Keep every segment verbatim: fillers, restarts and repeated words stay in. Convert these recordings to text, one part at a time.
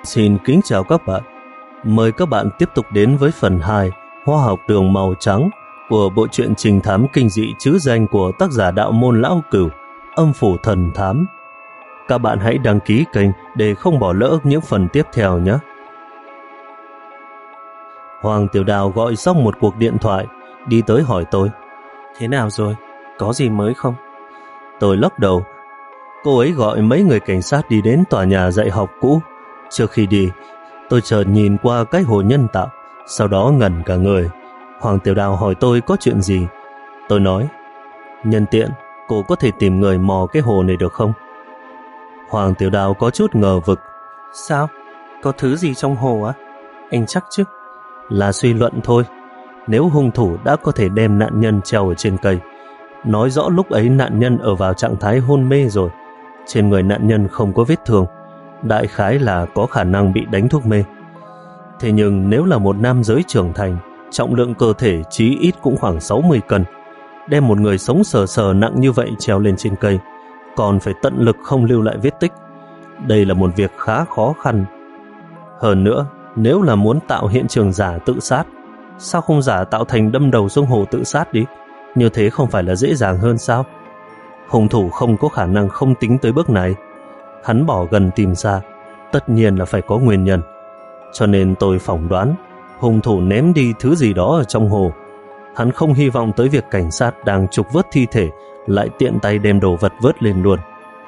Xin kính chào các bạn. Mời các bạn tiếp tục đến với phần hai Hoa học đường màu trắng của bộ truyện trinh thám kinh dị trứ danh của tác giả Đạo Môn Lão Cửu, Âm Phủ Thần Thám. Các bạn hãy đăng ký kênh để không bỏ lỡ những phần tiếp theo nhé. Hoàng Tiểu Đào gọi xong một cuộc điện thoại, đi tới hỏi tôi: Thế nào rồi? Có gì mới không? Tôi lắc đầu. Cô ấy gọi mấy người cảnh sát đi đến tòa nhà dạy học cũ. Trước khi đi, tôi chợt nhìn qua cái hồ nhân tạo, sau đó ngẩn cả người. Hoàng Tiểu Đào hỏi tôi có chuyện gì. Tôi nói: nhân tiện, cô có thể tìm người mò cái hồ này được không? Hoàng Tiểu Đào có chút ngờ vực. Sao? Có thứ gì trong hồ á? Anh chắc chứ? Là suy luận thôi. Nếu hung thủ đã có thể đem nạn nhân treo ở trên cây, nói rõ lúc ấy nạn nhân ở vào trạng thái hôn mê rồi. Trên người nạn nhân không có vết thương, đại khái là có khả năng bị đánh thuốc mê. Thế nhưng nếu là một nam giới trưởng thành, trọng lượng cơ thể chí ít cũng khoảng sáu mươi cân, đem một người sống sờ sờ nặng như vậy treo lên trên cây, còn phải tận lực không lưu lại vết tích, đây là một việc khá khó khăn. Hơn nữa, nếu là muốn tạo hiện trường giả tự sát, sao không giả tạo thành đâm đầu xuống hồ tự sát đi? Như thế không phải là dễ dàng hơn sao? Hung thủ không có khả năng không tính tới bước này. Hắn bỏ gần tìm xa, tất nhiên là phải có nguyên nhân. Cho nên tôi phỏng đoán hung thủ ném đi thứ gì đó ở trong hồ. Hắn không hy vọng tới việc cảnh sát đang trục vớt thi thể lại tiện tay đem đồ vật vớt lên luôn.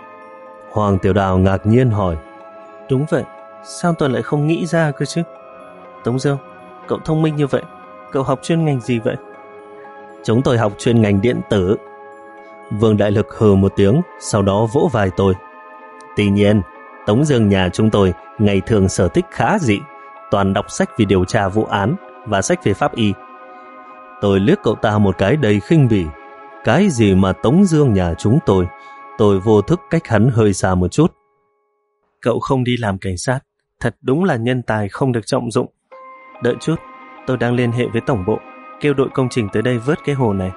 Hoàng Tiểu Đào ngạc nhiên hỏi: Đúng vậy, sao tôi lại không nghĩ ra cơ chứ? Tống Dương, cậu thông minh như vậy, cậu học chuyên ngành gì vậy? Chúng tôi học chuyên ngành điện tử. Vương Đại Lực hừ một tiếng, sau đó vỗ vai tôi: Tuy nhiên, Tống Dương nhà chúng tôi ngày thường sở thích khá dị, toàn đọc sách về điều tra vụ án và sách về pháp y. Tôi liếc cậu ta một cái đầy khinh bỉ. Cái gì mà Tống Dương nhà chúng tôi? Tôi vô thức cách hắn hơi xa một chút. Cậu không đi làm cảnh sát, thật đúng là nhân tài không được trọng dụng. Đợi chút, tôi đang liên hệ với tổng bộ, kêu đội công trình tới đây vớt cái hồ này.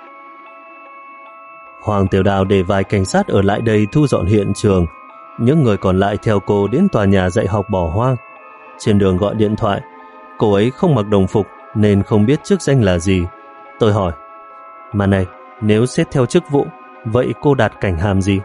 Hoàng Tiểu Đào để vài cảnh sát ở lại đây thu dọn hiện trường. Những người còn lại theo cô đến tòa nhà dạy học bỏ hoang. Trên đường gọi điện thoại, cô ấy không mặc đồng phục nên không biết chức danh là gì. Tôi hỏi: Mà này, nếu xét theo chức vụ, vậy cô đạt cảnh hàm gì?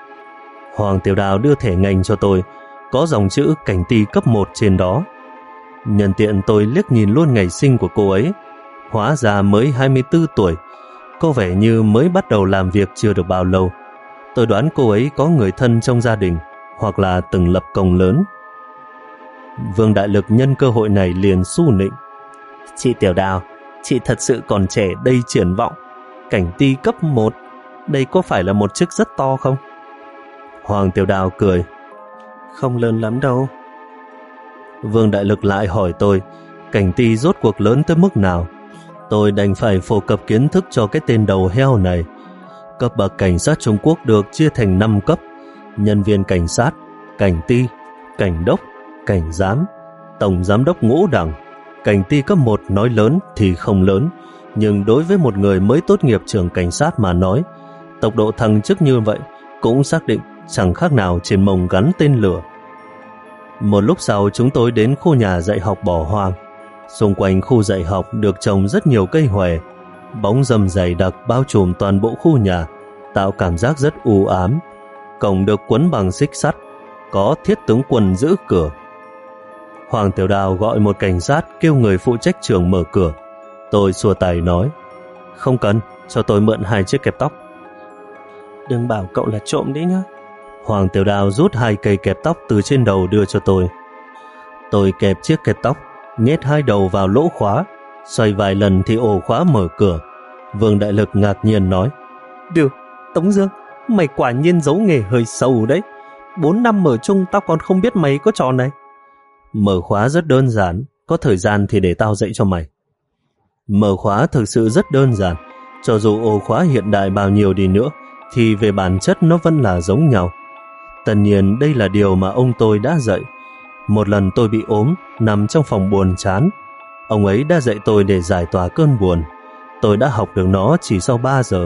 Hoàng Tiểu Đào đưa thẻ ngành cho tôi, có dòng chữ cảnh ty cấp một trên đó. Nhân tiện tôi liếc nhìn luôn ngày sinh của cô ấy. Hóa ra mới hai mươi tư tuổi, có vẻ như mới bắt đầu làm việc chưa được bao lâu. Tôi đoán cô ấy có người thân trong gia đình, hoặc là từng lập công lớn. Vương Đại Lực nhân cơ hội này liền xu nịnh: Chị Tiểu Đào, chị thật sự còn trẻ đầy triển vọng. Cảnh ty cấp một, đây có phải là một chức rất to không? Hoàng Tiểu Đào cười: Không lớn lắm đâu. Vương Đại Lực lại hỏi tôi cảnh ty rốt cuộc lớn tới mức nào. Tôi đành phải phổ cập kiến thức cho cái tên đầu heo này. Cấp bậc cảnh sát Trung Quốc được chia thành năm cấp: nhân viên cảnh sát, cảnh ty, cảnh đốc, cảnh giám, tổng giám đốc ngũ đẳng. Cảnh ty cấp một nói lớn thì không lớn, nhưng đối với một người mới tốt nghiệp trường cảnh sát mà nói, tốc độ thăng chức như vậy cũng xác định chẳng khác nào trên mông gắn tên lửa. Một lúc sau chúng tôi đến khu nhà dạy học bỏ hoang. Xung quanh khu dạy học được trồng rất nhiều cây hòe, bóng râm dày đặc bao trùm toàn bộ khu nhà, tạo cảm giác rất u ám. Cổng được quấn bằng xích sắt, có thiết tướng quân giữ cửa. Hoàng Tiểu Đào gọi một cảnh sát kêu người phụ trách trường mở cửa. Tôi xua tay nói: Không cần, cho tôi mượn hai chiếc kẹp tóc. Đừng bảo cậu là trộm đấy nhá. Hoàng Tiểu Đào rút hai cây kẹp tóc từ trên đầu đưa cho tôi. Tôi kẹp chiếc kẹp tóc, nhét hai đầu vào lỗ khóa, xoay vài lần thì ổ khóa mở cửa. Vương Đại Lực ngạc nhiên nói: Được, Tống Dương, mày quả nhiên giấu nghề hơi sâu đấy. Bốn năm ở chung tao còn không biết mày có trò này. Mở khóa rất đơn giản, có thời gian thì để tao dạy cho mày. Mở khóa thực sự rất đơn giản, cho dù ổ khóa hiện đại bao nhiêu đi nữa thì về bản chất nó vẫn là giống nhau. Tất nhiên đây là điều mà ông tôi đã dạy. Một lần tôi bị ốm, nằm trong phòng buồn chán. Ông ấy đã dạy tôi để giải tỏa cơn buồn. Tôi đã học được nó chỉ sau ba giờ.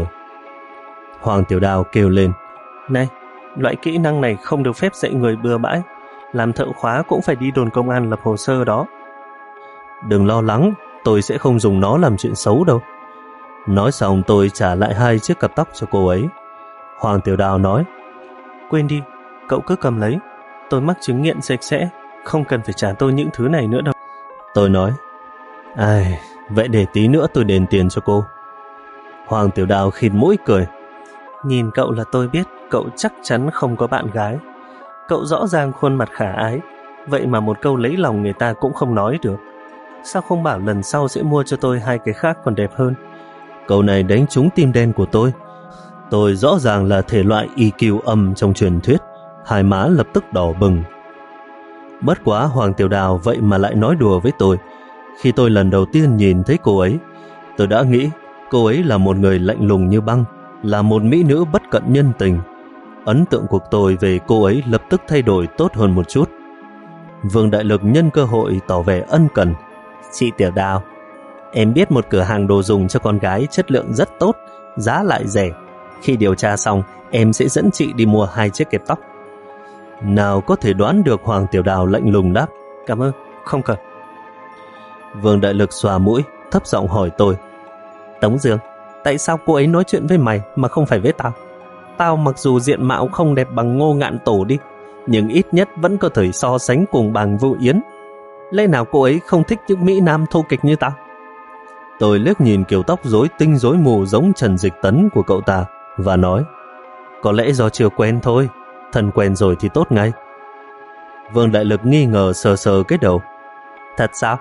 Hoàng Tiểu Đào kêu lên: Này, loại kỹ năng này không được phép dạy người bừa bãi. làm thợ khóa cũng phải đi đồn công an lập hồ sơ đó. Đừng lo lắng, tôi sẽ không dùng nó làm chuyện xấu đâu. Nói xong tôi trả lại hai chiếc cặp tóc cho cô ấy. Hoàng Tiểu Đào nói, quên đi, cậu cứ cầm lấy. Tôi mắc chứng nghiện sạch sẽ, không cần phải trả tôi những thứ này nữa đâu. Tôi nói, ai, vậy để tí nữa tôi đền tiền cho cô. Hoàng Tiểu Đào khịt mũi cười. Nhìn cậu là tôi biết cậu chắc chắn không có bạn gái. Cậu rõ ràng khuôn mặt khả ái, vậy mà một câu lấy lòng người ta cũng không nói được. Sao không bảo lần sau sẽ mua cho tôi hai cái khác còn đẹp hơn? Câu này đánh trúng tim đen của tôi. Tôi rõ ràng là thể loại i kiu âm trong truyền thuyết. Hai má lập tức đỏ bừng. Bất quá Hoàng Tiểu Đào vậy mà lại nói đùa với tôi. Khi tôi lần đầu tiên nhìn thấy cô ấy, tôi đã nghĩ cô ấy là một người lạnh lùng như băng, là một mỹ nữ bất cận nhân tình. Ấn tượng của tôi về cô ấy lập tức thay đổi tốt hơn một chút. Vương Đại Lực nhân cơ hội tỏ vẻ ân cần. Chị Tiểu Đào, em biết một cửa hàng đồ dùng cho con gái chất lượng rất tốt, giá lại rẻ. Khi điều tra xong, em sẽ dẫn chị đi mua hai chiếc kẹp tóc. Nào có thể đoán được Hoàng Tiểu Đào lạnh lùng đáp, cảm ơn, không cần. Vương Đại Lực xòa mũi, thấp giọng hỏi tôi, Tống Dương, tại sao cô ấy nói chuyện với mày mà không phải với tao? Tao mặc dù diện mạo không đẹp bằng Ngô Ngạn Tổ đi, nhưng ít nhất vẫn có thể so sánh cùng bằng Vũ Yến. Lẽ nào cô ấy không thích những mỹ nam thô kịch như tao? Tôi liếc nhìn kiểu tóc rối tinh rối mù giống Trần Dịch Tấn của cậu ta và nói, có lẽ do chưa quen thôi, thân quen rồi thì tốt ngay. Vương Đại Lực nghi ngờ sờ sờ cái đầu. Thật sao?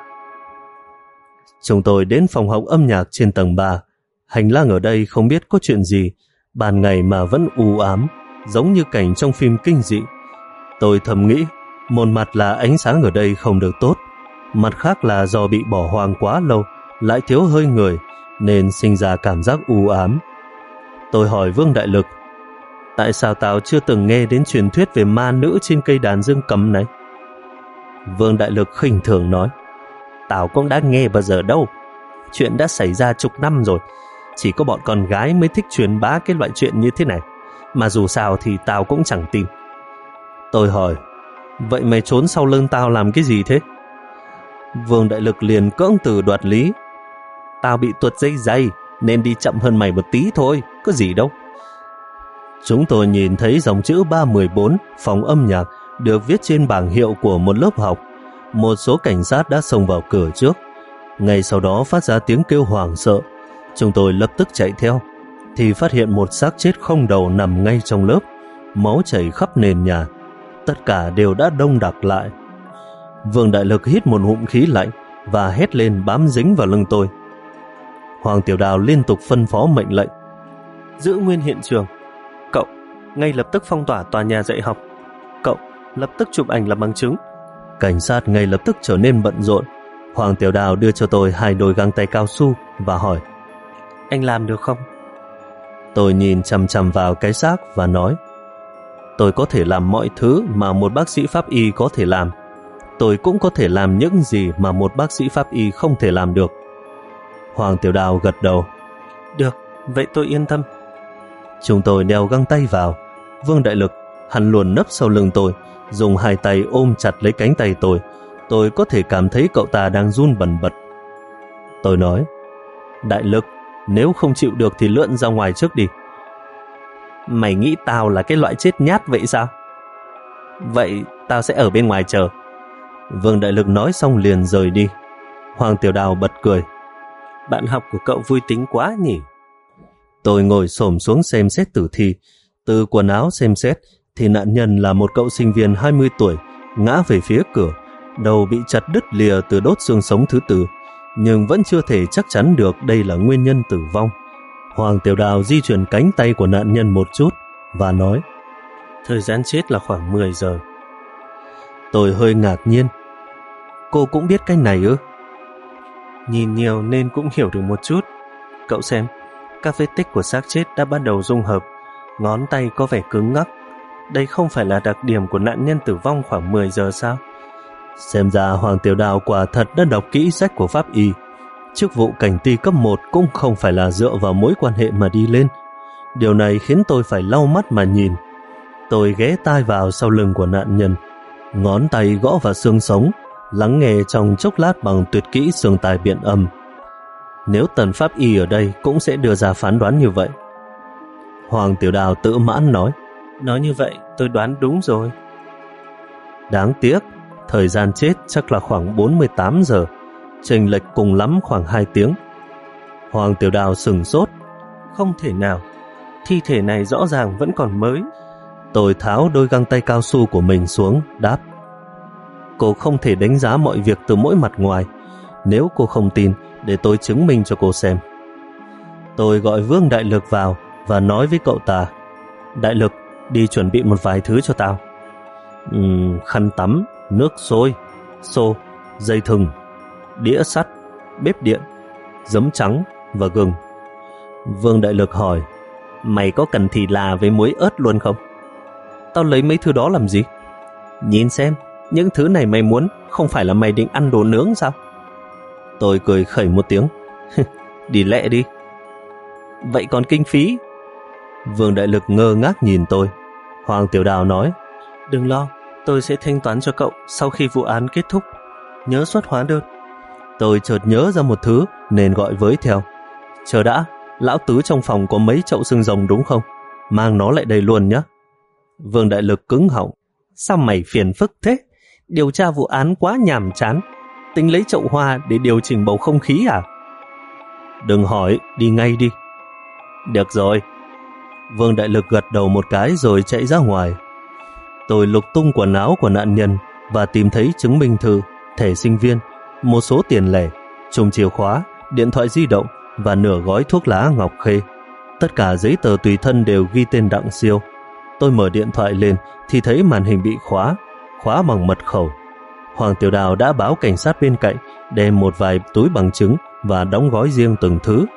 Chúng tôi đến phòng học âm nhạc trên tầng ba. Hành lang ở đây không biết có chuyện gì, ban ngày mà vẫn u ám, giống như cảnh trong phim kinh dị. Tôi thầm nghĩ, một mặt là ánh sáng ở đây không được tốt, mặt khác là do bị bỏ hoang quá lâu, lại thiếu hơi người, nên sinh ra cảm giác u ám. Tôi hỏi Vương Đại Lực, tại sao tao chưa từng nghe đến truyền thuyết về ma nữ trên cây đàn dương cầm này? Vương Đại Lực khinh thường nói, tao cũng đã nghe bao giờ đâu. Chuyện đã xảy ra chục năm rồi, chỉ có bọn con gái mới thích truyền bá cái loại chuyện như thế này, mà dù sao thì tao cũng chẳng tin. Tôi hỏi, vậy mày trốn sau lưng tao làm cái gì thế? Vương Đại Lực liền cưỡng từ đoạt lý. Tao bị tuột dây dày nên đi chậm hơn mày một tí thôi, có gì đâu. Chúng tôi nhìn thấy dòng chữ ba một bốn phòng âm nhạc được viết trên bảng hiệu của một lớp học. Một số cảnh sát đã xông vào cửa trước. Ngay sau đó phát ra tiếng kêu hoảng sợ. Chúng tôi lập tức chạy theo, thì phát hiện một xác chết không đầu nằm ngay trong lớp, máu chảy khắp nền nhà. Tất cả đều đã đông đặc lại. Vương Đại Lực hít một ngụm khí lạnh và hét lên bám dính vào lưng tôi. Hoàng Tiểu Đào liên tục phân phó mệnh lệnh. Giữ nguyên hiện trường. Cậu, ngay lập tức phong tỏa tòa nhà dạy học. Cậu, lập tức chụp ảnh làm bằng chứng. Cảnh sát ngay lập tức trở nên bận rộn. Hoàng Tiểu Đào đưa cho tôi hai đôi găng tay cao su và hỏi, anh làm được không? Tôi nhìn chằm chằm vào cái xác và nói, tôi có thể làm mọi thứ mà một bác sĩ pháp y có thể làm. Tôi cũng có thể làm những gì mà một bác sĩ pháp y không thể làm được. Hoàng Tiểu Đào gật đầu. Được, vậy tôi yên tâm. Chúng tôi đeo găng tay vào. Vương Đại Lực, hắn luôn nấp sau lưng tôi, dùng hai tay ôm chặt lấy cánh tay tôi. Tôi có thể cảm thấy cậu ta đang run bần bật. Tôi nói, Đại Lực, nếu không chịu được thì lượn ra ngoài trước đi. Mày nghĩ tao là cái loại chết nhát vậy sao? Vậy tao sẽ ở bên ngoài chờ. Vương Đại Lực nói xong liền rời đi. Hoàng Tiểu Đào bật cười. Bạn học của cậu vui tính quá nhỉ? Tôi ngồi xổm xuống xem xét tử thi. Từ quần áo xem xét thì nạn nhân là một cậu sinh viên hai mươi tuổi, ngã về phía cửa, đầu bị chặt đứt lìa từ đốt xương sống thứ tư, nhưng vẫn chưa thể chắc chắn được đây là nguyên nhân tử vong. Hoàng Tiểu Đào di chuyển cánh tay của nạn nhân một chút và nói, thời gian chết là khoảng mười giờ. Tôi hơi ngạc nhiên. Cô cũng biết cái này ư? Nhìn nhiều nên cũng hiểu được một chút. Cậu xem, các vết tích của xác chết đã bắt đầu dung hợp, ngón tay có vẻ cứng ngắc. Đây không phải là đặc điểm của nạn nhân tử vong khoảng mười giờ sao? Xem ra Hoàng Tiểu Đào quả thật đã đọc kỹ sách của pháp y. Chức vụ cảnh ty cấp một cũng không phải là dựa vào mối quan hệ mà đi lên. Điều này khiến tôi phải lau mắt mà nhìn. Tôi ghé tai vào sau lưng của nạn nhân. Ngón tay gõ vào xương sống, lắng nghe trong chốc lát bằng tuyệt kỹ xương tai biện âm. Nếu Tần pháp y ở đây cũng sẽ đưa ra phán đoán như vậy. Hoàng Tiểu Đào tự mãn nói, nói như vậy tôi đoán đúng rồi. Đáng tiếc, thời gian chết chắc là khoảng bốn mươi tám giờ, chênh lệch cùng lắm khoảng hai tiếng. Hoàng Tiểu Đào sửng sốt, không thể nào, thi thể này rõ ràng vẫn còn mới. Tôi tháo đôi găng tay cao su của mình xuống, đáp, cô không thể đánh giá mọi việc từ mỗi mặt ngoài. Nếu cô không tin, để tôi chứng minh cho cô xem. Tôi gọi Vương Đại Lực vào và nói với cậu ta, Đại Lực, đi chuẩn bị một vài thứ cho tao. Uhm, khăn tắm, nước sôi, xô, dây thừng, đĩa sắt, bếp điện, giấm trắng và gừng. Vương Đại Lực hỏi, mày có cần thịt là với muối ớt luôn không? Tao lấy mấy thứ đó làm gì? Nhìn xem, những thứ này mày muốn, không phải là mày định ăn đồ nướng sao? Tôi cười khẩy một tiếng, đi lẹ đi. Vậy còn kinh phí? Vương Đại Lực ngơ ngác nhìn tôi. Hoàng Tiểu Đào nói, đừng lo, tôi sẽ thanh toán cho cậu sau khi vụ án kết thúc. Nhớ xuất hóa đơn. Tôi chợt nhớ ra một thứ nên gọi với theo, chờ đã, lão tứ trong phòng có mấy chậu xương rồng đúng không? Mang nó lại đây luôn nhé. Vương Đại Lực cứng họng, sao mày phiền phức thế? Điều tra vụ án quá nhàm chán, tính lấy chậu hoa để điều chỉnh bầu không khí à? Đừng hỏi, đi ngay đi. Được rồi. Vương Đại Lực gật đầu một cái rồi chạy ra ngoài. Tôi lục tung quần áo của nạn nhân và tìm thấy chứng minh thư, thẻ sinh viên, một số tiền lẻ, chùm chìa khóa, điện thoại di động và nửa gói thuốc lá Ngọc Khê. Tất cả giấy tờ tùy thân đều ghi tên Đặng Siêu. Tôi mở điện thoại lên thì thấy màn hình bị khóa, khóa bằng mật khẩu. Hoàng Tiểu Đào đã báo cảnh sát bên cạnh, đem một vài túi bằng chứng và đóng gói riêng từng thứ.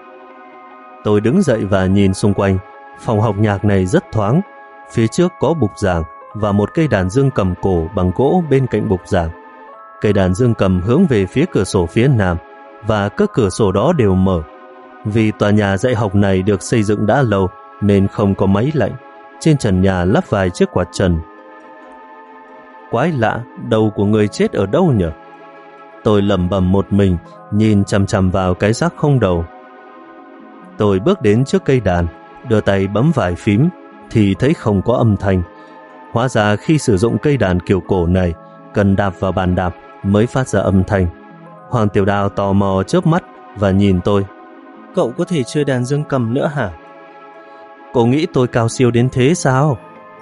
Tôi đứng dậy và nhìn xung quanh. Phòng học nhạc này rất thoáng. Phía trước có bục giảng và một cây đàn dương cầm cổ bằng gỗ bên cạnh bục giảng. Cây đàn dương cầm hướng về phía cửa sổ phía nam và các cửa sổ đó đều mở. Vì tòa nhà dạy học này được xây dựng đã lâu nên không có máy lạnh. Trên trần nhà lắp vài chiếc quạt trần. Quái lạ, đầu của người chết ở đâu nhỉ? Tôi lẩm bẩm một mình, nhìn chằm chằm vào cái xác không đầu. Tôi bước đến trước cây đàn, đưa tay bấm vài phím thì thấy không có âm thanh. Hóa ra khi sử dụng cây đàn kiểu cổ này, cần đạp vào bàn đạp mới phát ra âm thanh. Hoàng Tiểu Đào tò mò chớp mắt và nhìn tôi. Cậu có thể chơi đàn dương cầm nữa hả? Cô nghĩ tôi cao siêu đến thế sao?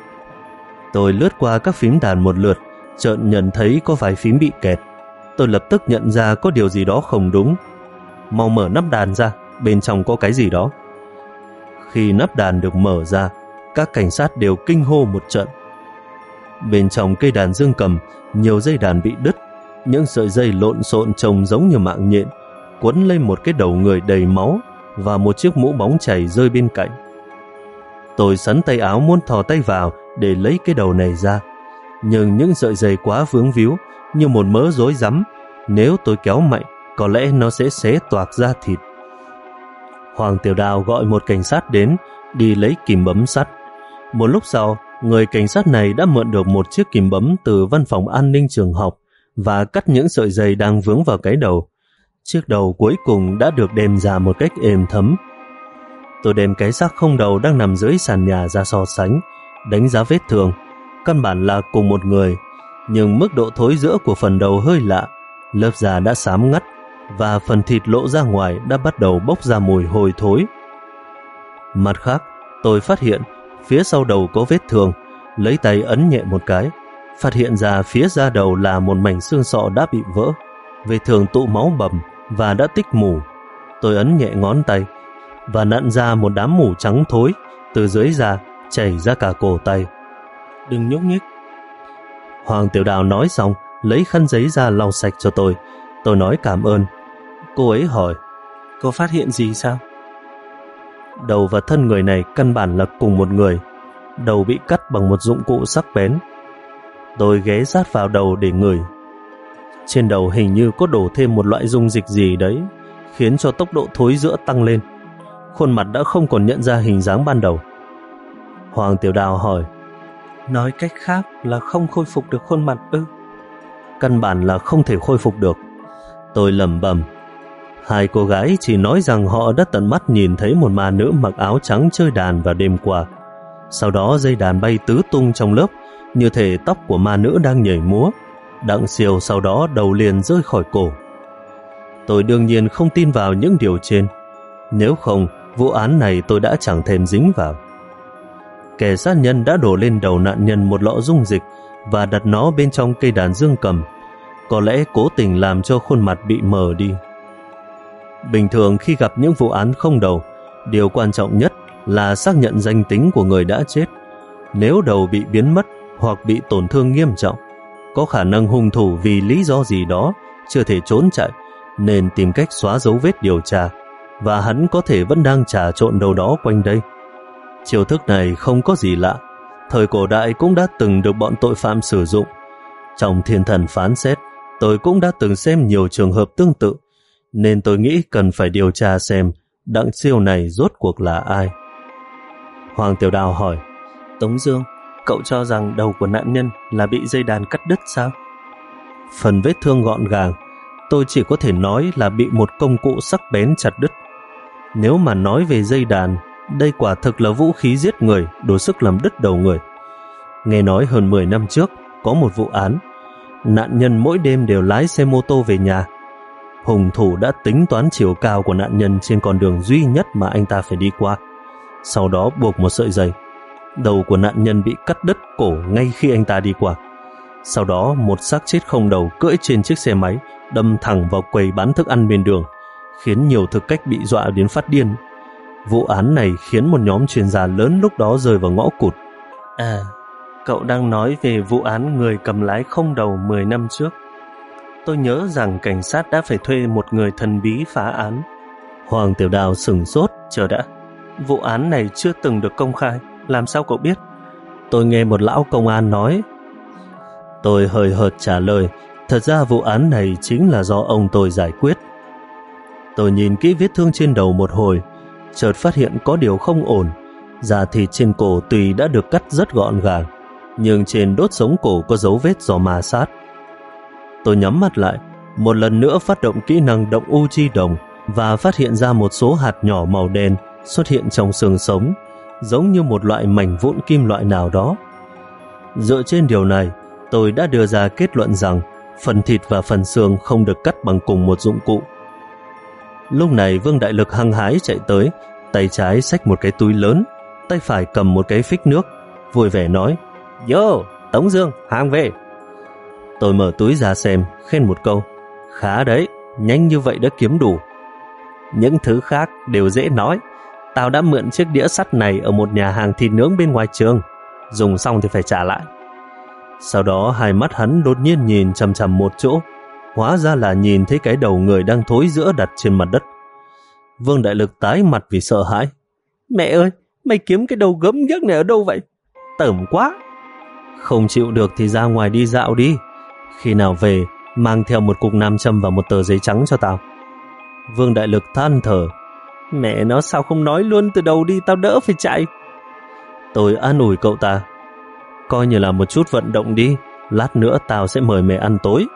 Tôi lướt qua các phím đàn một lượt, chợt nhận thấy có vài phím bị kẹt. Tôi lập tức nhận ra có điều gì đó không đúng. Mau mở nắp đàn ra, bên trong có cái gì đó. Khi nắp đàn được mở ra, các cảnh sát đều kinh hô một trận. Bên trong cây đàn dương cầm, nhiều dây đàn bị đứt, những sợi dây lộn xộn trông giống như mạng nhện, quấn lên một cái đầu người đầy máu và một chiếc mũ bóng chảy rơi bên cạnh. Tôi sắn tay áo muốn thò tay vào để lấy cái đầu này ra, nhưng những sợi dây quá vướng víu như một mớ rối rắm. Nếu tôi kéo mạnh, có lẽ nó sẽ xé toạc da thịt. Hoàng Tiểu Đào gọi một cảnh sát đến, đi lấy kìm bấm sắt. Một lúc sau, người cảnh sát này đã mượn được một chiếc kìm bấm từ văn phòng an ninh trường học và cắt những sợi dây đang vướng vào cái đầu. Chiếc đầu cuối cùng đã được đem ra một cách êm thấm. Tôi đem cái xác không đầu đang nằm dưới sàn nhà ra so sánh, đánh giá vết thương. Căn bản là cùng một người, nhưng mức độ thối rữa của phần đầu hơi lạ. Lớp da đã xám ngắt và phần thịt lộ ra ngoài đã bắt đầu bốc ra mùi hôi thối. Mặt khác, tôi phát hiện phía sau đầu có vết thương, lấy tay ấn nhẹ một cái, phát hiện ra phía da đầu là một mảnh xương sọ đã bị vỡ, vết thương tụ máu bầm và đã tích mủ. Tôi ấn nhẹ ngón tay và nặn ra một đám mủ trắng thối từ dưới da chảy ra cả cổ tay. Đừng nhúc nhích. Hoàng Tiểu Đào nói xong, lấy khăn giấy ra lau sạch cho tôi. Tôi nói cảm ơn. Cô ấy hỏi, có phát hiện gì sao? Đầu và thân người này căn bản là cùng một người. Đầu bị cắt bằng một dụng cụ sắc bén. Tôi ghé sát vào đầu để ngửi. Trên đầu hình như có đổ thêm một loại dung dịch gì đấy, khiến cho tốc độ thối rữa tăng lên. Khuôn mặt đã không còn nhận ra hình dáng ban đầu. Hoàng Tiểu Đào hỏi, Nói cách khác là không khôi phục được khuôn mặt ư? Căn bản là không thể khôi phục được. Tôi lẩm bẩm. Hai cô gái chỉ nói rằng họ đã tận mắt nhìn thấy một ma nữ mặc áo trắng chơi đàn vào đêm qua. Sau đó dây đàn bay tứ tung trong lớp, như thể tóc của ma nữ đang nhảy múa. Đặng siêu sau đó đầu liền rơi khỏi cổ. Tôi đương nhiên không tin vào những điều trên. Nếu không, vụ án này tôi đã chẳng thèm dính vào. Kẻ sát nhân đã đổ lên đầu nạn nhân một lọ dung dịch và đặt nó bên trong cây đàn dương cầm, có lẽ cố tình làm cho khuôn mặt bị mờ đi. Bình thường khi gặp những vụ án không đầu, điều quan trọng nhất là xác nhận danh tính của người đã chết. Nếu đầu bị biến mất hoặc bị tổn thương nghiêm trọng, có khả năng hung thủ vì lý do gì đó chưa thể trốn chạy, nên tìm cách xóa dấu vết điều tra, và hắn có thể vẫn đang trà trộn đâu đó quanh đây. Chiêu thức này không có gì lạ, thời cổ đại cũng đã từng được bọn tội phạm sử dụng. Trong Thiên Thần phán xét, tôi cũng đã từng xem nhiều trường hợp tương tự, nên tôi nghĩ cần phải điều tra xem Đặng siêu này rốt cuộc là ai. Hoàng Tiểu Đào hỏi, Tống Dương, cậu cho rằng đầu của nạn nhân là bị dây đàn cắt đứt sao? Phần vết thương gọn gàng, tôi chỉ có thể nói là bị một công cụ sắc bén chặt đứt. Nếu mà nói về dây đàn, đây quả thực là vũ khí giết người, đủ sức làm đứt đầu người. Nghe nói hơn mười năm trước có một vụ án, nạn nhân mỗi đêm đều lái xe mô tô về nhà. Hung thủ đã tính toán chiều cao của nạn nhân trên con đường duy nhất mà anh ta phải đi qua, sau đó buộc một sợi dây. Đầu của nạn nhân bị cắt đứt cổ ngay khi anh ta đi qua. Sau đó một xác chết không đầu cưỡi trên chiếc xe máy, đâm thẳng vào quầy bán thức ăn bên đường, khiến nhiều thực khách bị dọa đến phát điên. Vụ án này khiến một nhóm chuyên gia lớn lúc đó rơi vào ngõ cụt. À, cậu đang nói về vụ án người cầm lái không đầu mười năm trước. Tôi nhớ rằng cảnh sát đã phải thuê một người thần bí phá án. Hoàng Tiểu Đào sửng sốt. Chờ đã, vụ án này chưa từng được công khai, làm sao cậu biết? Tôi nghe một lão công an nói. Tôi hời hợt trả lời, thật ra vụ án này chính là do ông tôi giải quyết. Tôi nhìn kỹ vết thương trên đầu một hồi, chợt phát hiện có điều không ổn. Da thịt trên cổ tuy đã được cắt rất gọn gàng, nhưng trên đốt sống cổ có dấu vết do ma sát. Tôi nhắm mắt lại, một lần nữa phát động kỹ năng động u chi đồng và phát hiện ra một số hạt nhỏ màu đen xuất hiện trong xương sống, giống như một loại mảnh vụn kim loại nào đó. Dựa trên điều này, tôi đã đưa ra kết luận rằng phần thịt và phần xương không được cắt bằng cùng một dụng cụ. Lúc này Vương Đại Lực hăng hái chạy tới, tay trái xách một cái túi lớn, tay phải cầm một cái phích nước, vui vẻ nói, Yo, Tống Dương, hàng về. Tôi mở túi ra xem, khen một câu, khá đấy, nhanh như vậy đã kiếm đủ. Những thứ khác đều dễ nói. Tao đã mượn chiếc đĩa sắt này ở một nhà hàng thịt nướng bên ngoài trường, dùng xong thì phải trả lại. Sau đó hai mắt hắn đột nhiên nhìn chằm chằm một chỗ, hóa ra là nhìn thấy cái đầu người đang thối rữa đặt trên mặt đất. Vương Đại Lực tái mặt vì sợ hãi. Mẹ ơi, mày kiếm cái đầu gớm ghiếc này ở đâu vậy? Tởm quá. Không chịu được thì ra ngoài đi dạo đi. Khi nào về, mang theo một cục nam châm và một tờ giấy trắng cho tao. Vương Đại Lực than thở. Mẹ nó, sao không nói luôn từ đầu đi, tao đỡ phải chạy. Tôi an ủi cậu ta. Coi như là một chút vận động đi, lát nữa tao sẽ mời mày ăn tối.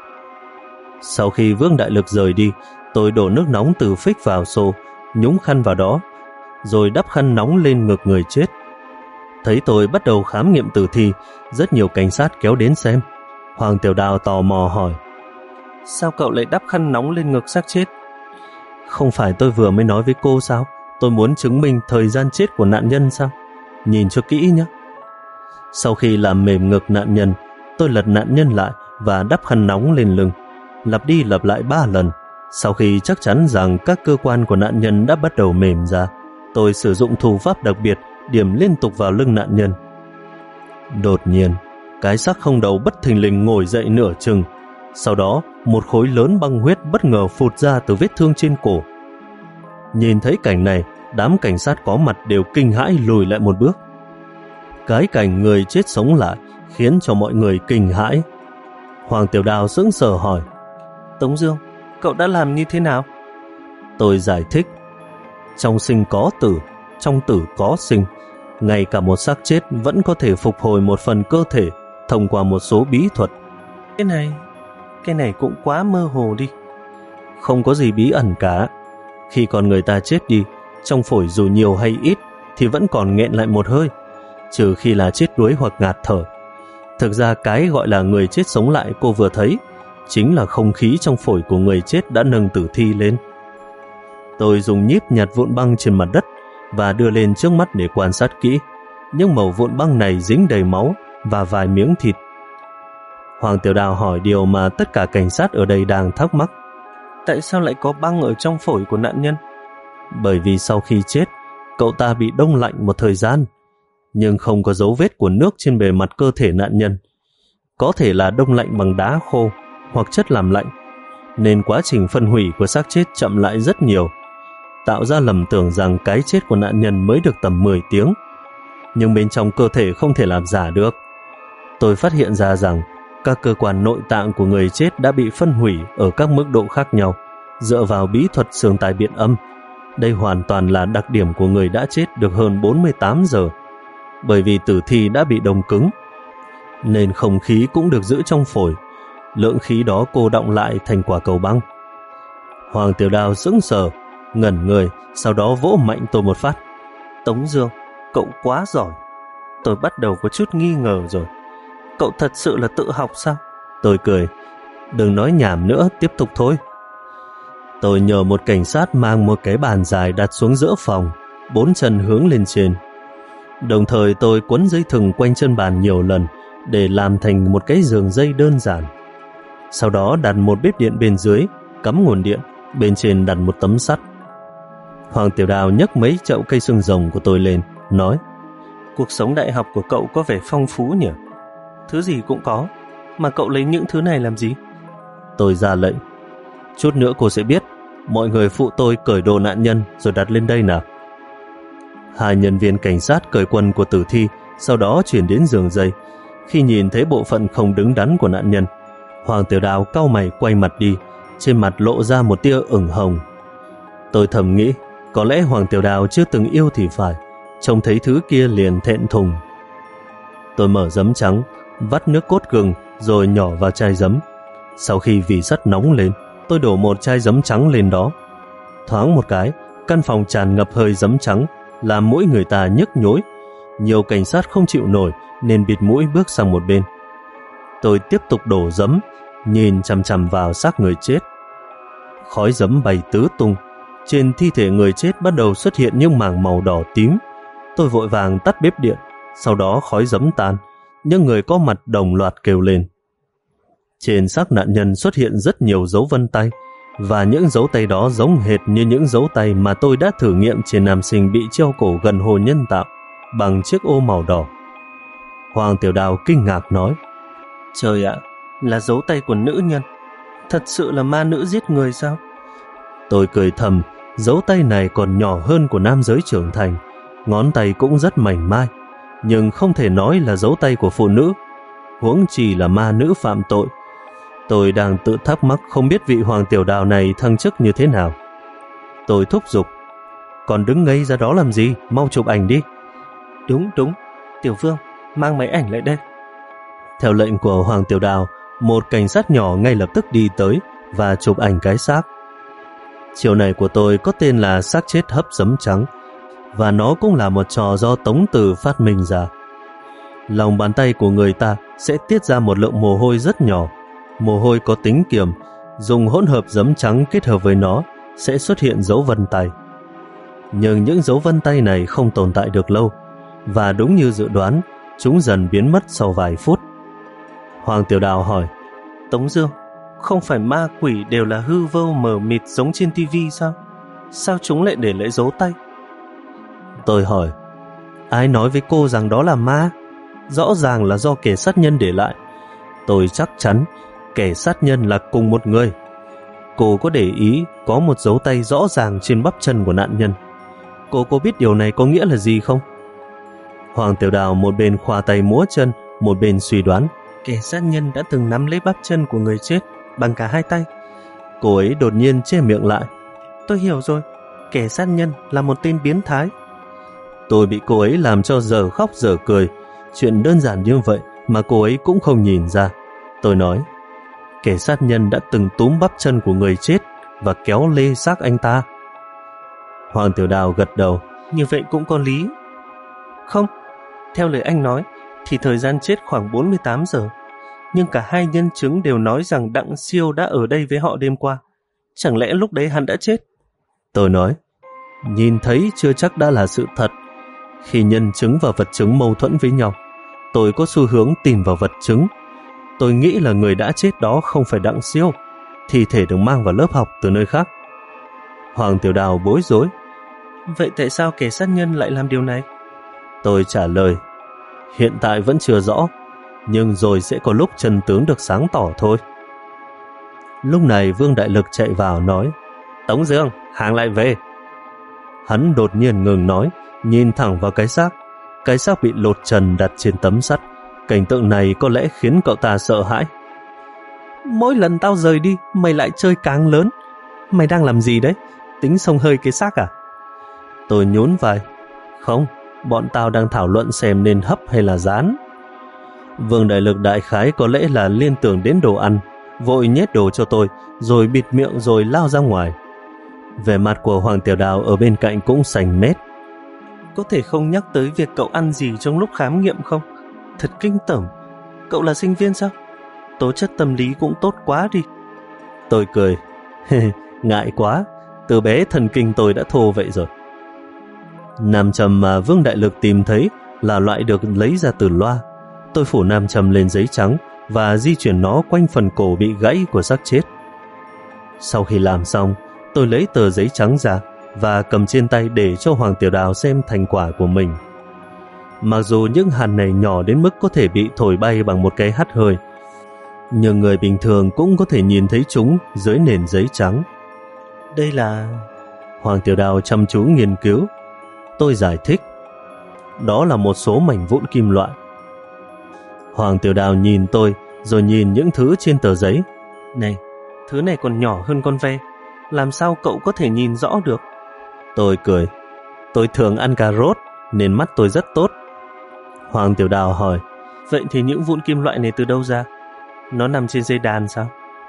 Sau khi Vương Đại Lực rời đi, tôi đổ nước nóng từ phích vào xô, nhúng khăn vào đó, rồi đắp khăn nóng lên ngực người chết. Thấy tôi bắt đầu khám nghiệm tử thi, rất nhiều cảnh sát kéo đến xem. Hoàng Tiểu Đào tò mò hỏi, sao cậu lại đắp khăn nóng lên ngực xác chết? Không phải tôi vừa mới nói với cô sao, tôi muốn chứng minh thời gian chết của nạn nhân sao? Nhìn cho kỹ nhé. Sau khi làm mềm ngực nạn nhân, tôi lật nạn nhân lại và đắp khăn nóng lên lưng, lặp đi lặp lại ba lần. Sau khi chắc chắn rằng các cơ quan của nạn nhân đã bắt đầu mềm ra, tôi sử dụng thủ pháp đặc biệt điểm liên tục vào lưng nạn nhân. Đột nhiên, cái xác không đầu bất thình lình ngồi dậy nửa chừng. Sau đó, một khối lớn băng huyết bất ngờ phụt ra từ vết thương trên cổ. Nhìn thấy cảnh này, đám cảnh sát có mặt đều kinh hãi lùi lại một bước. Cái cảnh người chết sống lại khiến cho mọi người kinh hãi. Hoàng Tiểu Đào sững sờ hỏi, Tống Dương, cậu đã làm như thế nào? Tôi giải thích, trong sinh có tử, trong tử có sinh. Ngay cả một xác chết vẫn có thể phục hồi một phần cơ thể thông qua một số bí thuật. Cái này, cái này cũng quá mơ hồ đi. Không có gì bí ẩn cả. Khi con người ta chết đi, trong phổi dù nhiều hay ít thì vẫn còn nghẹn lại một hơi, trừ khi là chết đuối hoặc ngạt thở. Thực ra cái gọi là người chết sống lại cô vừa thấy chính là không khí trong phổi của người chết đã nâng tử thi lên. Tôi dùng nhíp nhặt vụn băng trên mặt đất và đưa lên trước mắt để quan sát kỹ. Những mẩu vụn băng này dính đầy máu và vài miếng thịt. Hoàng Tiểu Đào hỏi điều mà tất cả cảnh sát ở đây đang thắc mắc. Tại sao lại có băng ở trong phổi của nạn nhân? Bởi vì sau khi chết, cậu ta bị đông lạnh một thời gian, nhưng không có dấu vết của nước trên bề mặt cơ thể nạn nhân. Có thể là đông lạnh bằng đá khô hoặc chất làm lạnh, nên quá trình phân hủy của xác chết chậm lại rất nhiều, tạo ra lầm tưởng rằng cái chết của nạn nhân mới được tầm mười tiếng. Nhưng bên trong cơ thể không thể làm giả được. Tôi phát hiện ra rằng các cơ quan nội tạng của người chết đã bị phân hủy ở các mức độ khác nhau, dựa vào bí thuật xương tai biện âm. Đây hoàn toàn là đặc điểm của người đã chết được hơn bốn mươi tám giờ, bởi vì tử thi đã bị đông cứng, nên không khí cũng được giữ trong phổi. Lượng khí đó cô đọng lại thành quả cầu băng. Hoàng Tiểu Đào sững sờ, ngẩn người, sau đó vỗ mạnh tôi một phát. Tống Dương, cậu quá giỏi. Tôi bắt đầu có chút nghi ngờ rồi. Cậu thật sự là tự học sao? Tôi cười. Đừng nói nhảm nữa, tiếp tục thôi. Tôi nhờ một cảnh sát mang một cái bàn dài đặt xuống giữa phòng, bốn chân hướng lên trên. Đồng thời tôi quấn dây thừng quanh chân bàn nhiều lần để làm thành một cái giường dây đơn giản. Sau đó đặt một bếp điện bên dưới, cắm nguồn điện, bên trên đặt một tấm sắt. Hoàng Tiểu Đào nhấc mấy chậu cây xương rồng của tôi lên, nói: Cuộc sống đại học của cậu có vẻ phong phú nhỉ? Thứ gì cũng có, mà cậu lấy những thứ này làm gì? Tôi ra lệnh: Chút nữa cô sẽ biết. Mọi người phụ tôi cởi đồ nạn nhân rồi đặt lên đây nào. Hai nhân viên cảnh sát cởi quần của tử thi, sau đó chuyển đến giường dây. Khi nhìn thấy bộ phận không đứng đắn của nạn nhân, Hoàng Tiểu Đào cau mày quay mặt đi, trên mặt lộ ra một tia ửng hồng. Tôi thầm nghĩ, có lẽ Hoàng Tiểu Đào chưa từng yêu thì phải, trông thấy thứ kia liền thẹn thùng. Tôi mở giấm trắng, vắt nước cốt gừng rồi nhỏ vào chai giấm. Sau khi vỉ sắt nóng lên, tôi đổ một chai giấm trắng lên đó. Thoáng một cái, căn phòng tràn ngập hơi giấm trắng, làm mũi người ta nhức nhối. Nhiều cảnh sát không chịu nổi nên bịt mũi bước sang một bên. Tôi tiếp tục đổ giấm, nhìn chằm chằm vào xác người chết. Khói giấm bay tứ tung, trên thi thể người chết bắt đầu xuất hiện những mảng màu đỏ tím. Tôi vội vàng tắt bếp điện, sau đó khói giấm tan, những người có mặt đồng loạt kêu lên. Trên xác nạn nhân xuất hiện rất nhiều dấu vân tay, và những dấu tay đó giống hệt như những dấu tay mà tôi đã thử nghiệm trên nam sinh bị treo cổ gần hồ nhân tạo bằng chiếc ô màu đỏ. Hoàng Tiểu Đào kinh ngạc nói: Trời ạ, là dấu tay của nữ nhân. Thật sự là ma nữ giết người sao? Tôi cười thầm, dấu tay này còn nhỏ hơn của nam giới trưởng thành, ngón tay cũng rất mảnh mai, nhưng không thể nói là dấu tay của phụ nữ, huống chi là ma nữ phạm tội. Tôi đang tự thắc mắc không biết vị Hoàng Tiểu Đào này thăng chức như thế nào. Tôi thúc giục: Còn đứng ngây ra đó làm gì, mau chụp ảnh đi. Đúng đúng, Tiểu Vương, mang máy ảnh lại đây. Theo lệnh của Hoàng Tiểu Đào, một cảnh sát nhỏ ngay lập tức đi tới và chụp ảnh cái xác. Chiều này của tôi có tên là xác chết hấp giấm trắng, và nó cũng là một trò do Tống Từ phát minh ra. Lòng bàn tay của người ta sẽ tiết ra một lượng mồ hôi rất nhỏ. Mồ hôi có tính kiềm, dùng hỗn hợp giấm trắng kết hợp với nó sẽ xuất hiện dấu vân tay. Nhưng những dấu vân tay này không tồn tại được lâu, và đúng như dự đoán, chúng dần biến mất sau vài phút. Hoàng Tiểu Đào hỏi: Tống Dương, không phải ma quỷ đều là hư vô mờ mịt giống trên tivi sao? Sao chúng lại để lại dấu tay? Tôi hỏi: Ai nói với cô rằng đó là ma? Rõ ràng là do kẻ sát nhân để lại. Tôi chắc chắn kẻ sát nhân là cùng một người. Cô có để ý có một dấu tay rõ ràng trên bắp chân của nạn nhân. Cô có biết điều này có nghĩa là gì không? Hoàng Tiểu Đào một bên khoa tay múa chân, một bên suy đoán: Kẻ sát nhân đã từng nắm lấy bắp chân của người chết bằng cả hai tay. Cô ấy đột nhiên che miệng lại: Tôi hiểu rồi, kẻ sát nhân là một tên biến thái. Tôi bị cô ấy làm cho giờ khóc giờ cười. Chuyện đơn giản như vậy mà cô ấy cũng không nhìn ra. Tôi nói, kẻ sát nhân đã từng túm bắp chân của người chết và kéo lê xác anh ta. Hoàng Tiểu Đào gật đầu. Như vậy cũng có lý. Không, theo lời anh nói thì thời gian chết khoảng bốn mươi tám giờ. Nhưng cả hai nhân chứng đều nói rằng Đặng Siêu đã ở đây với họ đêm qua. Chẳng lẽ lúc đấy hắn đã chết? Tôi nói, nhìn thấy chưa chắc đã là sự thật. Khi nhân chứng và vật chứng mâu thuẫn với nhau, tôi có xu hướng tìm vào vật chứng. Tôi nghĩ là người đã chết đó không phải Đặng Siêu. Thi thể được mang vào lớp học từ nơi khác. Hoàng Tiểu Đào bối rối. Vậy tại sao kẻ sát nhân lại làm điều này? Tôi trả lời, hiện tại vẫn chưa rõ, nhưng rồi sẽ có lúc chân tướng được sáng tỏ thôi. Lúc này Vương Đại Lực chạy vào nói, Tống Dương, hàng lại về. Hắn đột nhiên ngừng nói, nhìn thẳng vào cái xác. Cái xác bị lột trần đặt trên tấm sắt. Cảnh tượng này có lẽ khiến cậu ta sợ hãi. Mỗi lần tao rời đi, mày lại chơi càng lớn. Mày đang làm gì đấy? Tính xông hơi cái xác à? Tôi nhún vai. Không, bọn tao đang thảo luận xem nên hấp hay là rán. Vương Đại Lực đại khái có lẽ là liên tưởng đến đồ ăn, vội nhét đồ cho tôi, rồi bịt miệng rồi lao ra ngoài. Vẻ mặt của Hoàng Tiểu Đào ở bên cạnh cũng sành mét. Có thể không nhắc tới việc cậu ăn gì trong lúc khám nghiệm không? Thật kinh tởm. Cậu là sinh viên sao? Tố chất tâm lý cũng tốt quá đi. Tôi cười. Ngại quá, từ bé thần kinh tôi đã thô vậy rồi. Nam châm mà Vương Đại Lực tìm thấy là loại được lấy ra từ loa. Tôi phủ nam châm lên giấy trắng và di chuyển nó quanh phần cổ bị gãy của xác chết. Sau khi làm xong, tôi lấy tờ giấy trắng ra và cầm trên tay để cho Hoàng Tiểu Đào xem thành quả của mình. Mặc dù những hạt này nhỏ đến mức có thể bị thổi bay bằng một cái hắt hơi, nhưng người bình thường cũng có thể nhìn thấy chúng dưới nền giấy trắng. Đây là... Hoàng Tiểu Đào chăm chú nghiên cứu. Tôi giải thích. Đó là một số mảnh vụn kim loại. Hoàng Tiểu Đào nhìn tôi, rồi nhìn những thứ trên tờ giấy. Này, thứ này còn nhỏ hơn con ve. Làm sao cậu có thể nhìn rõ được? Tôi cười. Tôi thường ăn cà rốt, nên mắt tôi rất tốt. Hoàng Tiểu Đào hỏi, vậy thì những vụn kim loại này từ đâu ra? Nó nằm trên dây đàn sao?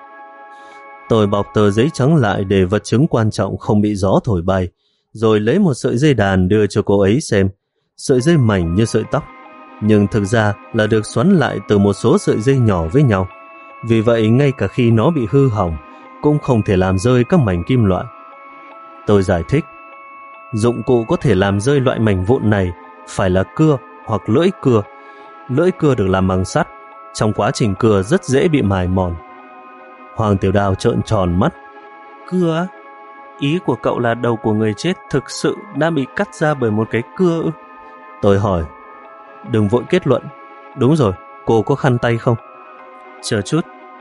Tôi bọc tờ giấy trắng lại để vật chứng quan trọng không bị gió thổi bay, rồi lấy một sợi dây đàn đưa cho cô ấy xem. Sợi dây mảnh như sợi tóc, nhưng thực ra là được xoắn lại từ một số sợi dây nhỏ với nhau. Vì vậy ngay cả khi nó bị hư hỏng, cũng không thể làm rơi các mảnh kim loại. Tôi giải thích, dụng cụ có thể làm rơi loại mảnh vụn này phải là cưa hoặc lưỡi cưa. Lưỡi cưa được làm bằng sắt, trong quá trình cưa rất dễ bị mài mòn. Hoàng Tiểu Đào trợn tròn mắt. Cưa á? Ý của cậu là đầu của người chết thực sự đã bị cắt ra bởi một cái cưa ư? Tôi hỏi. Đừng vội kết luận. Đúng rồi, cô có khăn tay không? Chờ chút.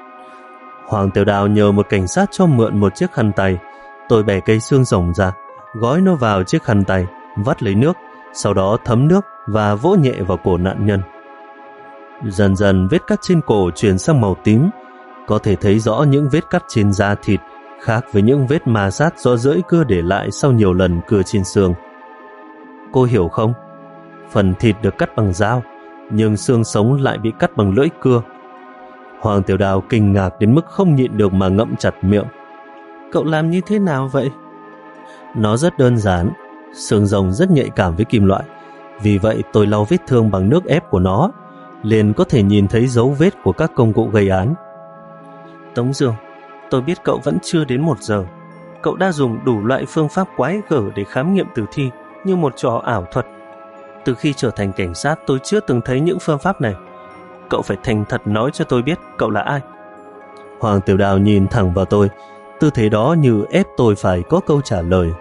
Hoàng Tiểu Đào nhờ một cảnh sát cho mượn một chiếc khăn tay. Tôi bẻ cây xương rồng ra, gói nó vào chiếc khăn tay, vắt lấy nước, sau đó thấm nước và vỗ nhẹ vào cổ nạn nhân. Dần dần vết cắt trên cổ chuyển sang màu tím. Có thể thấy rõ những vết cắt trên da thịt khác với những vết ma sát do lưỡi cưa để lại sau nhiều lần cưa trên xương. Cô hiểu không? Phần thịt được cắt bằng dao, nhưng xương sống lại bị cắt bằng lưỡi cưa. Hoàng Tiểu Đào kinh ngạc đến mức không nhịn được mà ngậm chặt miệng. Cậu làm như thế nào vậy? Nó rất đơn giản. Xương rồng rất nhạy cảm với kim loại, vì vậy tôi lau vết thương bằng nước ép của nó, liền có thể nhìn thấy dấu vết của các công cụ gây án. Tống Dương, tôi biết cậu vẫn chưa đến một giờ. Cậu đã dùng đủ loại phương pháp quái gở để khám nghiệm tử thi như một trò ảo thuật. Từ khi trở thành cảnh sát, tôi chưa từng thấy những phương pháp này. Cậu phải thành thật nói cho tôi biết cậu là ai. Hoàng Tiểu Đào nhìn thẳng vào tôi, tư thế đó như ép tôi phải có câu trả lời.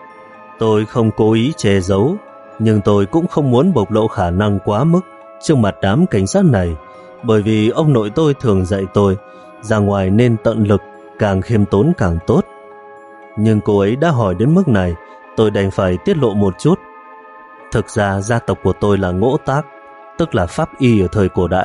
Tôi không cố ý che giấu, nhưng tôi cũng không muốn bộc lộ khả năng quá mức trước mặt đám cảnh sát này, bởi vì ông nội tôi thường dạy tôi ra ngoài nên tận lực, càng khiêm tốn càng tốt. Nhưng cô ấy đã hỏi đến mức này, tôi đành phải tiết lộ một chút. Thực ra gia tộc của tôi là Ngỗ Tác, tức là pháp y ở thời cổ đại.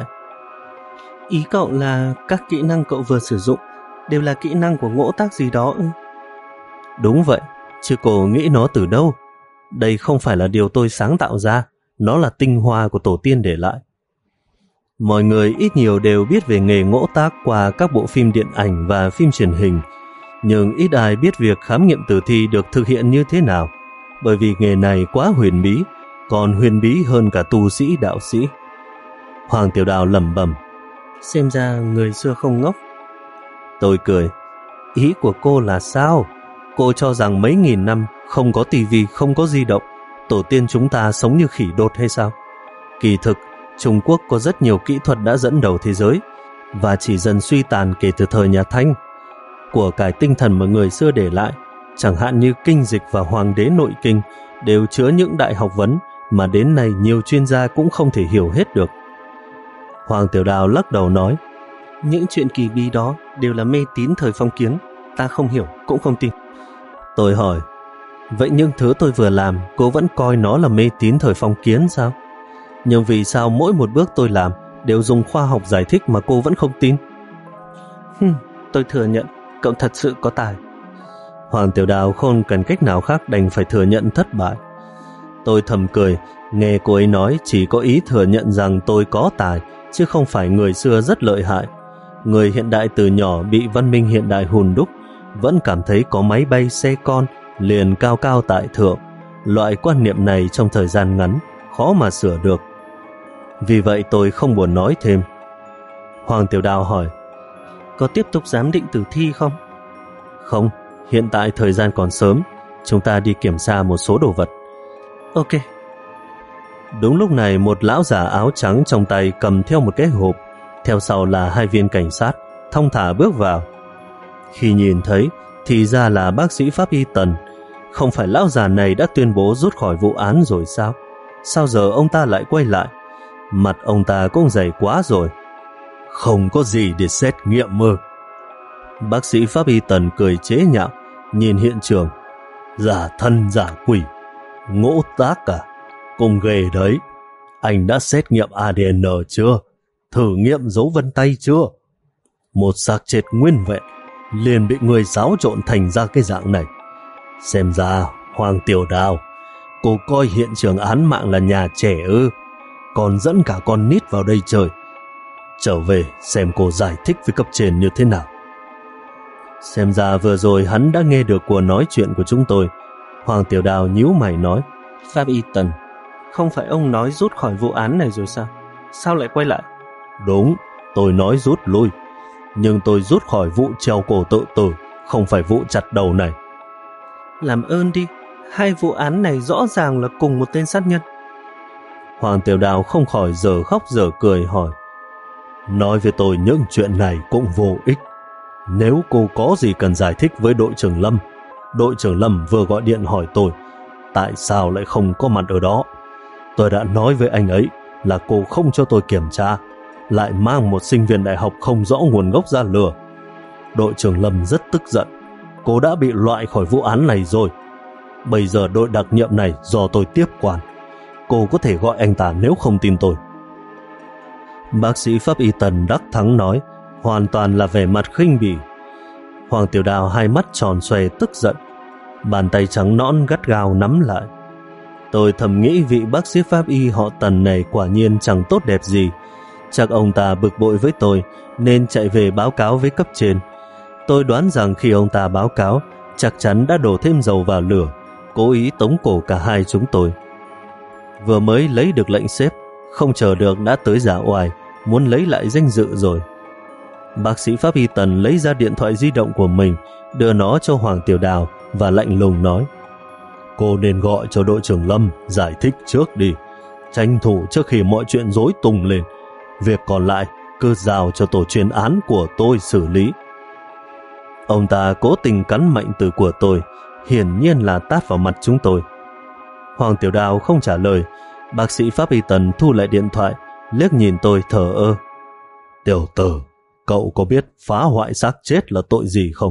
Ý cậu là các kỹ năng cậu vừa sử dụng đều là kỹ năng của Ngỗ Tác gì đó ư? Đúng vậy, chứ cô nghĩ nó từ đâu? Đây không phải là điều tôi sáng tạo ra, nó là tinh hoa của tổ tiên để lại. Mọi người ít nhiều đều biết về nghề ngỗ tác qua các bộ phim điện ảnh và phim truyền hình, nhưng ít ai biết việc khám nghiệm tử thi được thực hiện như thế nào, bởi vì nghề này quá huyền bí, còn huyền bí hơn cả tu sĩ đạo sĩ. Hoàng Tiểu Đào lẩm bẩm, xem ra người xưa không ngốc. Tôi cười, ý của cô là sao? Cô cho rằng mấy nghìn năm không có tivi, không có di động, tổ tiên chúng ta sống như khỉ đột hay sao? Kỳ thực, Trung Quốc có rất nhiều kỹ thuật đã dẫn đầu thế giới và chỉ dần suy tàn kể từ thời nhà Thanh. Của cải tinh thần mà người xưa để lại, chẳng hạn như kinh dịch và hoàng đế nội kinh, đều chứa những đại học vấn mà đến nay nhiều chuyên gia cũng không thể hiểu hết được. Hoàng Tiểu Đào lắc đầu nói, những chuyện kỳ bí đó đều là mê tín thời phong kiến, ta không hiểu cũng không tin. Tôi hỏi, vậy những thứ tôi vừa làm cô vẫn coi nó là mê tín thời phong kiến sao? Nhưng vì sao mỗi một bước tôi làm đều dùng khoa học giải thích mà cô vẫn không tin? Hừm, tôi thừa nhận cậu thật sự có tài. Hoàng Tiểu Đào không cần cách nào khác đành phải thừa nhận thất bại. Tôi thầm cười, nghe cô ấy nói chỉ có ý thừa nhận rằng tôi có tài, chứ không phải người xưa rất lợi hại. Người hiện đại từ nhỏ bị văn minh hiện đại hùn đúc, vẫn cảm thấy có máy bay xe con liền cao cao tại thượng. Loại quan niệm này trong thời gian ngắn khó mà sửa được. Vì vậy tôi không buồn nói thêm. Hoàng Tiểu Đào hỏi, có tiếp tục giám định tử thi không? Không, hiện tại thời gian còn sớm, chúng ta đi kiểm tra một số đồ vật. Ok. Đúng lúc này một lão già áo trắng trong tay cầm theo một cái hộp, theo sau là hai viên cảnh sát, thong thả bước vào. Khi nhìn thấy thì ra là bác sĩ pháp y Tần. Không phải lão già này đã tuyên bố rút khỏi vụ án rồi sao? Sao giờ ông ta lại quay lại? Mặt ông ta cũng dày quá rồi. Không có gì để xét nghiệm mơ. Bác sĩ pháp y Tần cười chế nhạo, nhìn hiện trường. Giả thân giả quỷ, ngỗ tác à? Cùng ghê đấy. Anh đã xét nghiệm a đê en chưa? Thử nghiệm dấu vân tay chưa? Một xác chết nguyên vẹn liền bị người xáo trộn thành ra cái dạng này. Xem ra Hoàng Tiểu Đào, cô coi hiện trường án mạng là nhà trẻ ư? Còn dẫn cả con nít vào đây chơi. Trở về xem cô giải thích với cấp trên như thế nào. Xem ra vừa rồi hắn đã nghe được cuộc nói chuyện của chúng tôi. Hoàng Tiểu Đào nhíu mày nói, Pháp y Tần, không phải ông nói rút khỏi vụ án này rồi sao? Sao lại quay lại? Đúng, tôi nói rút lui, nhưng tôi rút khỏi vụ treo cổ tự tử, không phải vụ chặt đầu này. Làm ơn đi, hai vụ án này rõ ràng là cùng một tên sát nhân. Hoàng Tiểu Đào không khỏi giờ khóc giờ cười hỏi, nói với tôi những chuyện này cũng vô ích. Nếu cô có gì cần giải thích với đội trưởng Lâm, đội trưởng Lâm vừa gọi điện hỏi tôi tại sao lại không có mặt ở đó. Tôi đã nói với anh ấy là cô không cho tôi kiểm tra, lại mang một sinh viên đại học không rõ nguồn gốc ra lừa. Đội trưởng Lâm rất tức giận, cô đã bị loại khỏi vụ án này rồi. Bây giờ đội đặc nhiệm này do tôi tiếp quản, cô có thể gọi anh ta nếu không tin tôi. Bác sĩ pháp y Tần đắc thắng nói, hoàn toàn là vẻ mặt khinh bỉ. Hoàng Tiểu Đào hai mắt tròn xoe tức giận, bàn tay trắng nõn gắt gao nắm lại. Tôi thầm nghĩ vị bác sĩ pháp y họ Tần này quả nhiên chẳng tốt đẹp gì. Chắc ông ta bực bội với tôi nên chạy về báo cáo với cấp trên. Tôi đoán rằng khi ông ta báo cáo, chắc chắn đã đổ thêm dầu vào lửa, cố ý tống cổ cả hai chúng tôi. Vừa mới lấy được lệnh xếp, không chờ được đã tới giả oai, muốn lấy lại danh dự rồi. Bác sĩ pháp y Tần lấy ra điện thoại di động của mình, đưa nó cho Hoàng Tiểu Đào và lạnh lùng nói, cô nên gọi cho đội trưởng Lâm giải thích trước đi, tranh thủ trước khi mọi chuyện rối tung lên. Việc còn lại cứ giao cho tổ chuyên án của tôi xử lý. Ông ta cố tình cắn mạnh từ của tôi, hiển nhiên là tát vào mặt chúng tôi. Hoàng Tiểu Đào không trả lời. Bác sĩ pháp y Tần thu lại điện thoại, liếc nhìn tôi thờ ơ. Tiểu tử, cậu có biết phá hoại xác chết là tội gì không?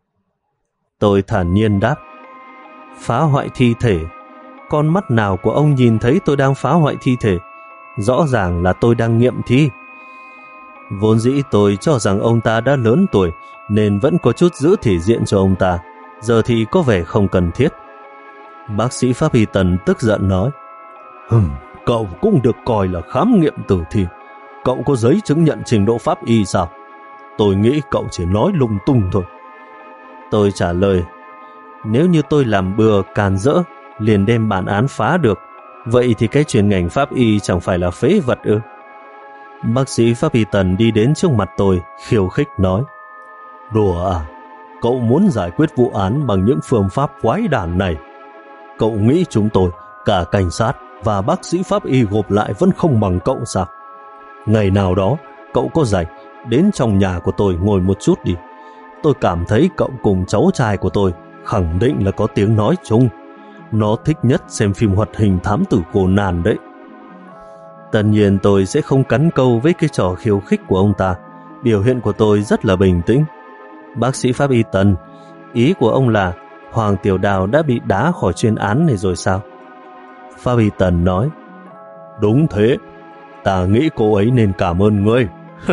Tôi thản nhiên đáp, phá hoại thi thể? Con mắt nào của ông nhìn thấy tôi đang phá hoại thi thể? Rõ ràng là tôi đang nghiệm thi. Vốn dĩ tôi cho rằng ông ta đã lớn tuổi nên vẫn có chút giữ thể diện cho ông ta, giờ thì có vẻ không cần thiết. Bác sĩ pháp y Tần tức giận nói, Hừm, cậu cũng được coi là khám nghiệm tử thi. Cậu có giấy chứng nhận trình độ pháp y sao? Tôi nghĩ cậu chỉ nói lung tung thôi. Tôi trả lời, nếu như tôi làm bừa càn rỡ, liền đem bản án phá được, vậy thì cái chuyên ngành pháp y chẳng phải là phế vật ư? Bác sĩ pháp y Tần đi đến trước mặt tôi, khiêu khích nói, đùa à? Cậu muốn giải quyết vụ án bằng những phương pháp quái đản này? Cậu nghĩ chúng tôi, cả cảnh sát và bác sĩ pháp y gộp lại vẫn không bằng cậu sao? Ngày nào đó, cậu có rảnh, đến trong nhà của tôi ngồi một chút đi. Tôi cảm thấy cậu cùng cháu trai của tôi khẳng định là có tiếng nói chung. Nó thích nhất xem phim hoạt hình thám tử Conan đấy. Tất nhiên tôi sẽ không cắn câu với cái trò khiêu khích của ông ta. Biểu hiện của tôi rất là bình tĩnh. Bác sĩ pháp y Tần, ý của ông là Hoàng Tiểu Đào đã bị đá khỏi chuyên án này rồi sao? Pháp y Tần nói, đúng thế, ta nghĩ cô ấy nên cảm ơn ngươi.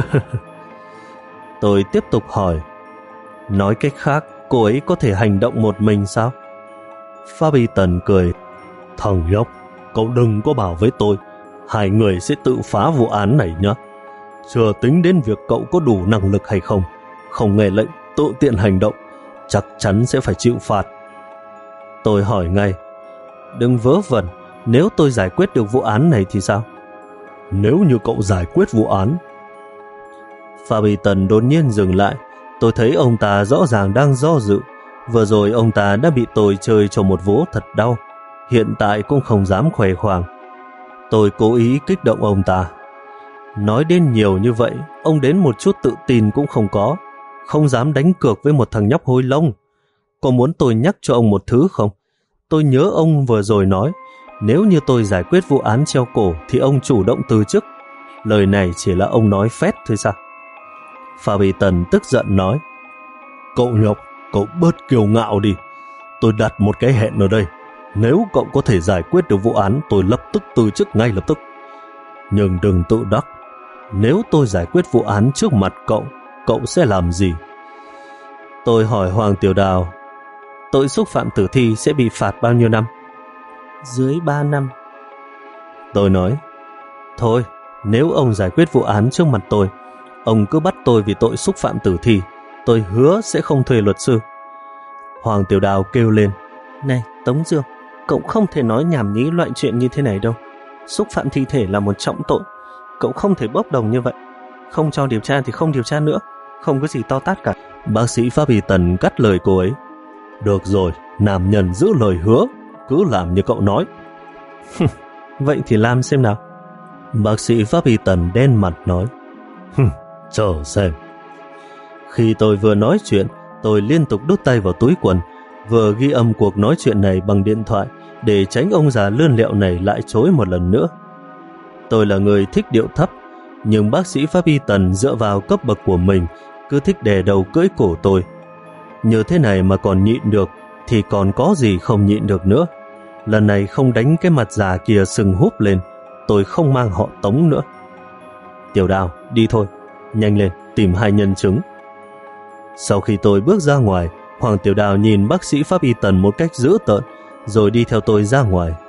Tôi tiếp tục hỏi, nói cách khác, cô ấy có thể hành động một mình sao? Pháp y Tần cười, thằng nhóc, cậu đừng có bảo với tôi hai người sẽ tự phá vụ án này nhé. Chưa tính đến việc cậu có đủ năng lực hay không, không nghe lệnh tự tiện hành động, chắc chắn sẽ phải chịu phạt. Tôi hỏi ngay, đừng vớ vẩn, nếu tôi giải quyết được vụ án này thì sao? Nếu như cậu giải quyết vụ án... Pháp y Tần đột nhiên dừng lại. Tôi thấy ông ta rõ ràng đang do dự. Vừa rồi ông ta đã bị tôi chơi cho một vố thật đau, hiện tại cũng không dám khoe khoang. Tôi cố ý kích động ông ta. Nói đến nhiều như vậy, ông đến một chút tự tin cũng không có, không dám đánh cược với một thằng nhóc hôi lông. Có muốn tôi nhắc cho ông một thứ không? Tôi nhớ ông vừa rồi nói, nếu như tôi giải quyết vụ án treo cổ thì ông chủ động từ chức. Lời này chỉ là ông nói phét thôi sao? Pháp y Tần tức giận nói, cậu nhóc, cậu bớt kiêu ngạo đi. Tôi đặt một cái hẹn ở đây. Nếu cậu có thể giải quyết được vụ án, tôi lập tức từ chức ngay lập tức. Nhưng đừng tự đắc. Nếu tôi giải quyết vụ án trước mặt cậu, cậu sẽ làm gì? Tôi hỏi Hoàng Tiểu Đào, tội xúc phạm tử thi sẽ bị phạt bao nhiêu năm? Dưới ba năm. Tôi nói, thôi, nếu ông giải quyết vụ án trước mặt tôi, ông cứ bắt tôi vì tội xúc phạm tử thi, tôi hứa sẽ không thuê luật sư. Hoàng Tiểu Đào kêu lên, này Tống Dương, cậu không thể nói nhảm nhí loại chuyện như thế này đâu. Xúc phạm thi thể là một trọng tội, cậu không thể bốc đồng như vậy. Không cho điều tra thì không điều tra nữa, không có gì to tát cả. Bác sĩ pháp y Tần cắt lời cô ấy, được rồi, nam nhân giữ lời hứa, cứ làm như cậu nói. Vậy thì làm xem nào. Bác sĩ pháp y Tần đen mặt nói, chờ xem. Khi tôi vừa nói chuyện, tôi liên tục đút tay vào túi quần, vừa ghi âm cuộc nói chuyện này bằng điện thoại để tránh ông già lươn lẹo này lại chối một lần nữa. Tôi là người thích điệu thấp, nhưng bác sĩ pháp y Tần dựa vào cấp bậc của mình cứ thích đè đầu cưỡi cổ tôi. Như thế này mà còn nhịn được thì còn có gì không nhịn được nữa. Lần này không đánh cái mặt già kia sừng húp lên, tôi không mang họ Tống nữa. Tiểu Đào, đi thôi, nhanh lên, tìm hai nhân chứng. Sau khi tôi bước ra ngoài, Hoàng Tiểu Đào nhìn bác sĩ pháp y Tần một cách dữ tợn, rồi đi theo tôi ra ngoài.